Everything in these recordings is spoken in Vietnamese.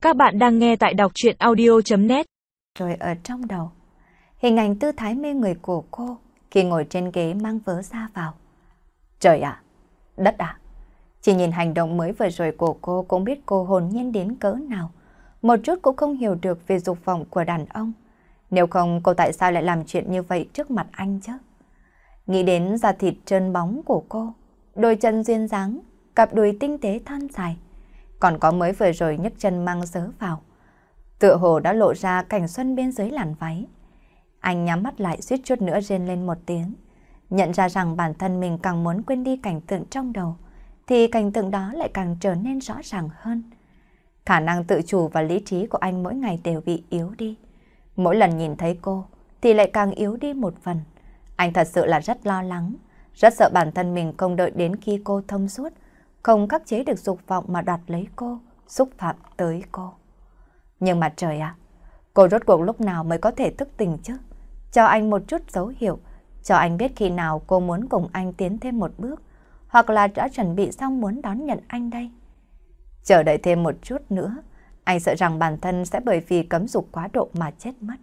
Các bạn đang nghe tại đọc truyện audio.net. Rồi ở trong đầu, hình ảnh tư thái mê người của cô khi ngồi trên ghế mang vớ ra vào. Trời ạ, đất ạ. Chỉ nhìn hành động mới vừa rồi của cô cũng biết cô hồn nhiên đến cỡ nào. Một chút cũng không hiểu được về dục vọng của đàn ông. Nếu không, cô tại sao lại làm chuyện như vậy trước mặt anh chứ? Nghĩ đến da thịt trơn bóng của cô, đôi chân duyên dáng, cặp đùi tinh tế thon dài. Còn có mới vừa rồi nhấc chân mang sớ vào. Tựa hồ đã lộ ra cảnh xuân bên dưới làn váy. Anh nhắm mắt lại suýt chút nữa rên lên một tiếng. Nhận ra rằng bản thân mình càng muốn quên đi cảnh tượng trong đầu, thì cảnh tượng đó lại càng trở nên rõ ràng hơn. Khả năng tự chủ và lý trí của anh mỗi ngày đều bị yếu đi. Mỗi lần nhìn thấy cô thì lại càng yếu đi một phần. Anh thật sự là rất lo lắng, rất sợ bản thân mình không đợi đến khi cô thông suốt, không khắc chế được dục vọng mà đoạt lấy cô, xúc phạm tới cô. Nhưng mà trời ạ, cô rốt cuộc lúc nào mới có thể thức tỉnh chứ? Cho anh một chút dấu hiệu, cho anh biết khi nào cô muốn cùng anh tiến thêm một bước, hoặc là đã chuẩn bị xong muốn đón nhận anh đây. Chờ đợi thêm một chút nữa, anh sợ rằng bản thân sẽ bởi vì cấm dục quá độ mà chết mất.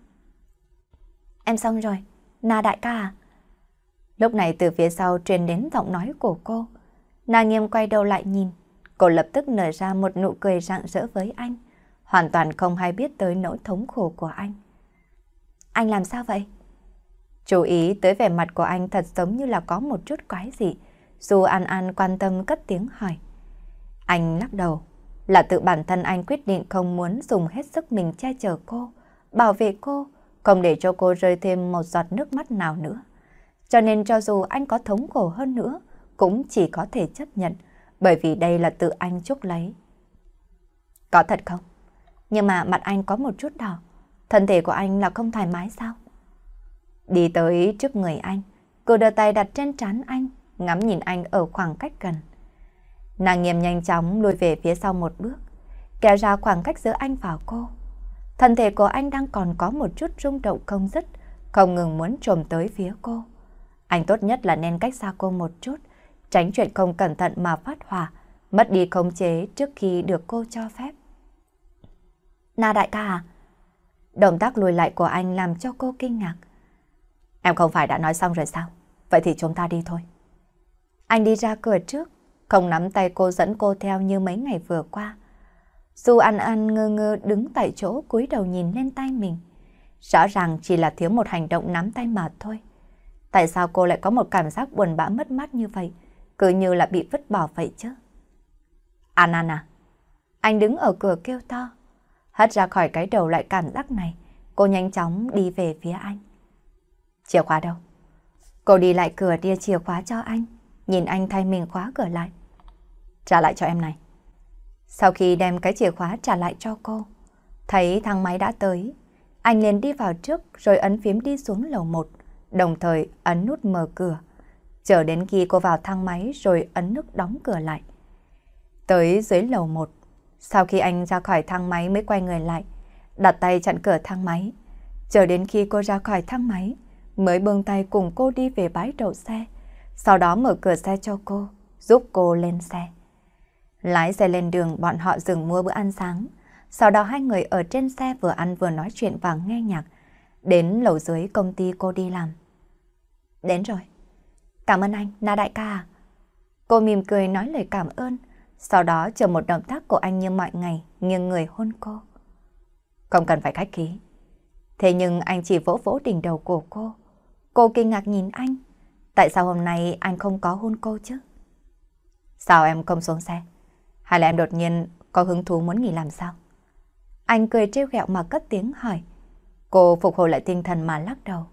Em xong rồi, Na đại ca à? Lúc này từ phía sau truyền đến giọng nói của cô. Na Nghiêm quay đầu lại nhìn, cô lập tức nở ra một nụ cười rạng rỡ với anh, hoàn toàn không hay biết tới nỗi thống khổ của anh. Anh làm sao vậy? Chú ý tới vẻ mặt của anh thật giống như là có một chút quái dị, dù An An quan tâm cất tiếng hỏi. Anh lắc đầu, là tự bản thân anh quyết định không muốn dùng hết sức mình che chở cô, bảo vệ cô, không để cho cô rơi thêm một giọt nước mắt nào nữa. Cho nên cho dù anh có thống khổ hơn nữa, cũng chỉ có thể chấp nhận, bởi vì đây là tự anh chuốc lấy. Có thật không? Nhưng mà mặt anh có một chút đỏ, thân thể của anh là không thoải mái sao? Đi tới trước người anh, cô đưa tay đặt trên trán anh, ngắm nhìn anh ở khoảng cách gần. Nàng Nghiêm nhanh chóng lùi về phía sau một bước, kéo ra khoảng cách giữa anh và cô. Thân thể của anh đang còn có một chút rung động không dứt, không ngừng muốn trồm tới phía cô. Anh tốt nhất là nên cách xa cô một chút, tránh chuyện không cẩn thận mà phát hỏa, mất đi khống chế trước khi được cô cho phép. Na đại ca à? Động tác lùi lại của anh làm cho cô kinh ngạc. Em không phải đã nói xong rồi sao? Vậy thì chúng ta đi thôi. Anh đi ra cửa trước, không nắm tay cô dẫn cô theo như mấy ngày vừa qua. Dù An An ngơ ngơ đứng tại chỗ cúi đầu nhìn lên tay mình. Rõ ràng chỉ là thiếu một hành động nắm tay mà thôi. Tại sao cô lại có một cảm giác buồn bã mất mát như vậy? Cứ như là bị vứt bỏ vậy chứ. An An à? Anh đứng ở cửa kêu to. Hất ra khỏi cái đầu loại cảm giác này, cô nhanh chóng đi về phía anh. Chìa khóa đâu? Cô đi lại cửa đưa chìa khóa cho anh, nhìn anh thay mình khóa cửa lại. Trả lại cho em này. Sau khi đem cái chìa khóa trả lại cho cô, thấy thang máy đã tới, anh liền đi vào trước rồi ấn phím đi xuống lầu 1, đồng thời ấn nút mở cửa, chờ đến khi cô vào thang máy rồi ấn nút đóng cửa lại. Tới dưới lầu 1, sau khi anh ra khỏi thang máy mới quay người lại, đặt tay chặn cửa thang máy, chờ đến khi cô ra khỏi thang máy mới buông tay cùng cô đi về bãi đậu xe, sau đó mở cửa xe cho cô, giúp cô lên xe. Lái xe lên đường, bọn họ dừng mua bữa ăn sáng, sau đó hai người ở trên xe vừa ăn vừa nói chuyện và nghe nhạc, đến lầu dưới công ty cô đi làm. Đến rồi. Cảm ơn anh, Na đại ca à? Cô mỉm cười nói lời cảm ơn, sau đó chờ một động tác của anh như mọi ngày, nghiêng người hôn cô. Không cần phải khách khí. Thế nhưng anh chỉ vỗ vỗ đỉnh đầu của cô. Cô kinh ngạc nhìn anh. Tại sao hôm nay anh không có hôn cô chứ? Sao em không xuống xe? Hay là em đột nhiên có hứng thú muốn nghỉ làm sao? Anh cười trêu ghẹo mà cất tiếng hỏi. Cô phục hồi lại tinh thần mà lắc đầu.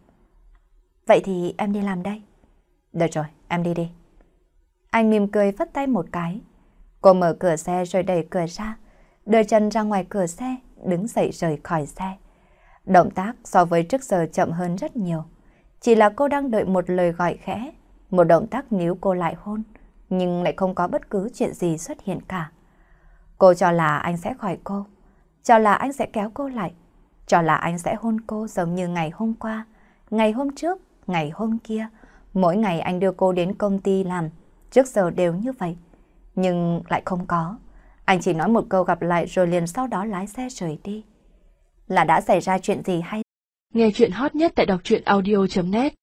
Vậy thì em đi làm đây. Được rồi, em đi đi. Anh mỉm cười phất tay một cái. Cô mở cửa xe rồi đẩy cửa ra, đưa chân ra ngoài cửa xe, đứng dậy rời khỏi xe. Động tác so với trước giờ chậm hơn rất nhiều. Chỉ là cô đang đợi một lời gọi khẽ, một động tác níu cô lại hôn, nhưng lại không có bất cứ chuyện gì xuất hiện cả. Cô cho là anh sẽ khỏi cô, cho là anh sẽ kéo cô lại, cho là anh sẽ hôn cô giống như ngày hôm qua, ngày hôm trước, ngày hôm kia. Mỗi ngày anh đưa cô đến công ty làm, trước giờ đều như vậy. Nhưng lại không có. Anh chỉ nói một câu gặp lại rồi liền sau đó lái xe rời đi. Là đã xảy ra chuyện gì hay? Nghe chuyện hot nhất tại đọc truyện audio.net